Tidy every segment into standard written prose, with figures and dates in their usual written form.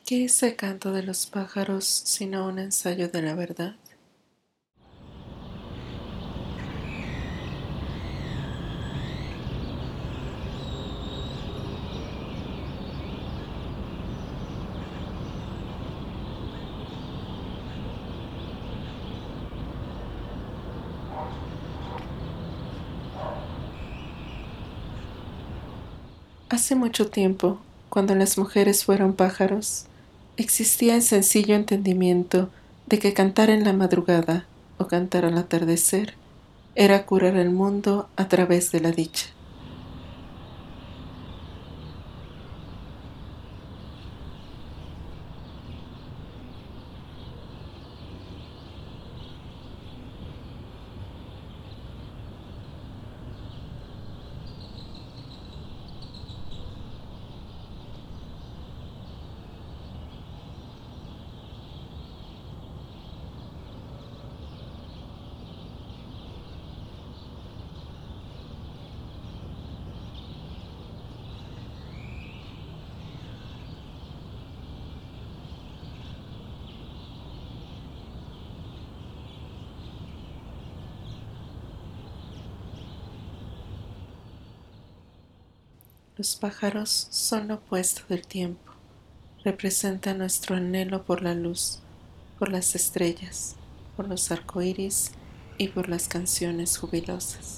¿Qué es el canto de los pájaros sino un ensayo de la verdad? Hace mucho tiempo, cuando las mujeres fueron pájaros, existía el sencillo entendimiento de que cantar en la madrugada o cantar al atardecer era curar el mundo a través de la dicha. Los pájaros son lo opuesto del tiempo, representan nuestro anhelo por la luz, por las estrellas, por los arcoíris y por las canciones jubilosas.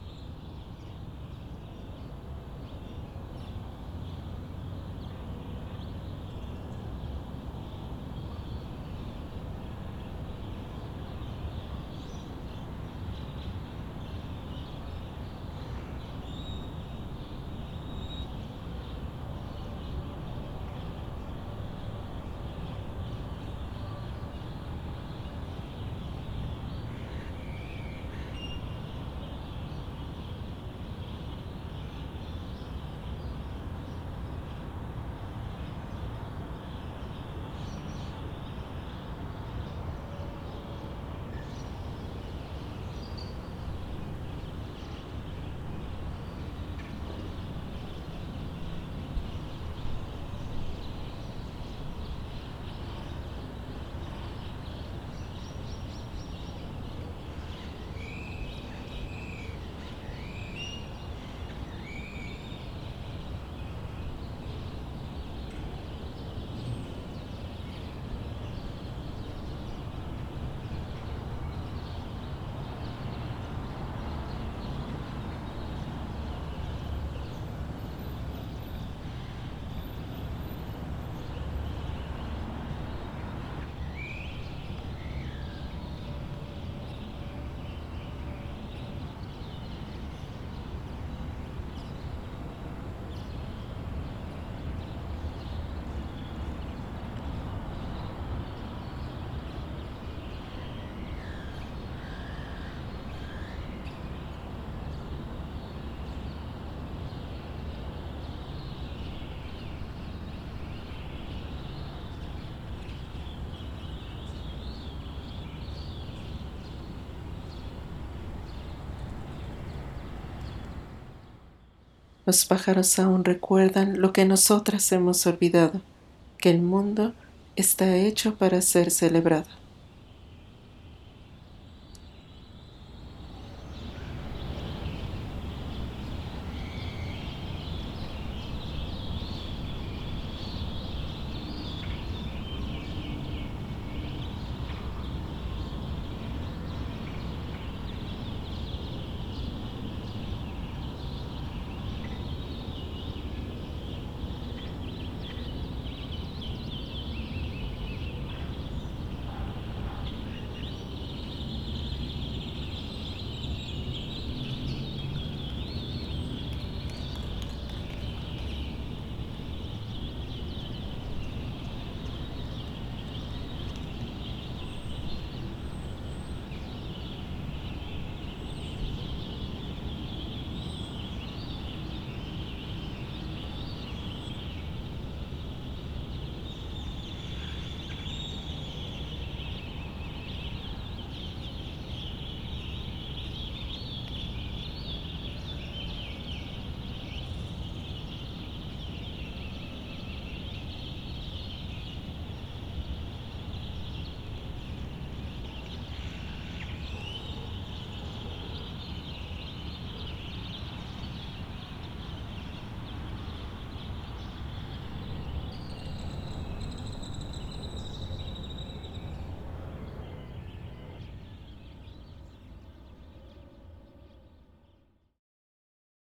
Los pájaros aún recuerdan lo que nosotras hemos olvidado, que el mundo está hecho para ser celebrado.